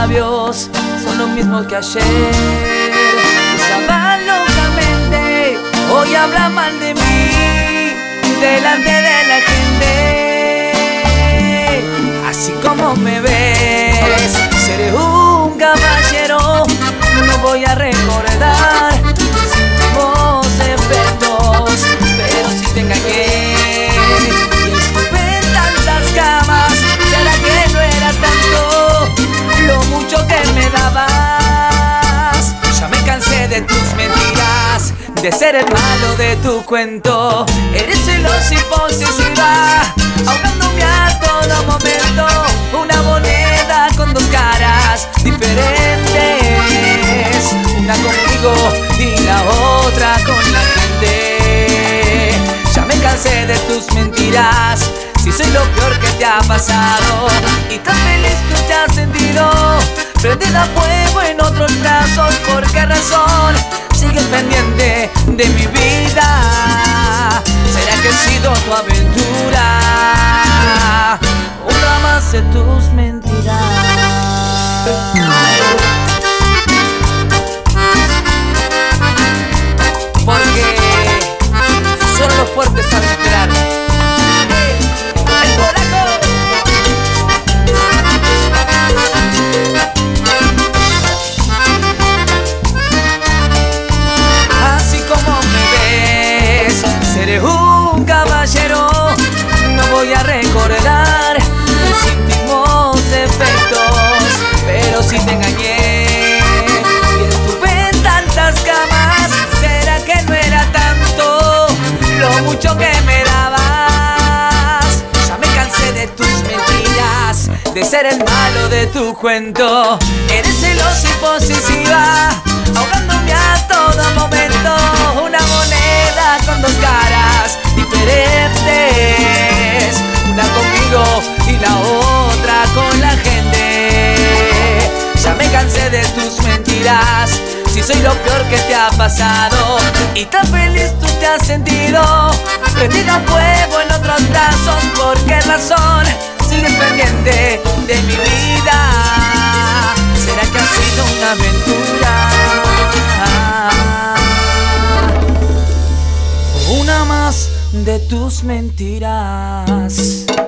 labios son los mismos que ayer. Besaban locamente, hoy habla mal de mí delante de la gente. Así como me ves, seré un caballero. No voy a recordar tus íntimos defectos, pero si te engañé y estuve en tantas camas, ¿será que no era tanto lo mucho que me dabas? Ya me cansé de tus mentiras, de ser el malo de tu cuento. Eres celoso y posesiva, ahogándome a todo momento. Una moneda con dos caras diferentes, una conmigo y la otra con la gente. Ya me cansé de tus mentiras, si soy lo peor que te ha pasado. Y tan feliz tú te has sentido, prendida a fuego en otros brazos. ¿Por qué razón sigues pendiente de mi vida? ¿Será que he sido tu aventura? Una más de tus mentiras. Porque solo los fuertes saben esperar. ¡El polaco! Así como me ves, seré un caballero. No voy a recordar tus íntimos defectos, pero si te engañé y estuve en tantas camas, ¿será que no era tanto lo mucho que me dabas? Ya me cansé de tus mentiras, de ser el malo de tu cuento. Eres celosa y posesiva, ahogándome a todo momento. Una moneda con dos caras diferentes, una conmigo y la otra con la gente. Ya me cansé de tus mentiras, si soy lo peor que te ha pasado. Y tan feliz tú te has sentido, prendida a fuego en otros brazos. ¿Por qué razón sigues pendiente de mi vida? ¿Será que ha sido una aventura? Una más de tus mentiras.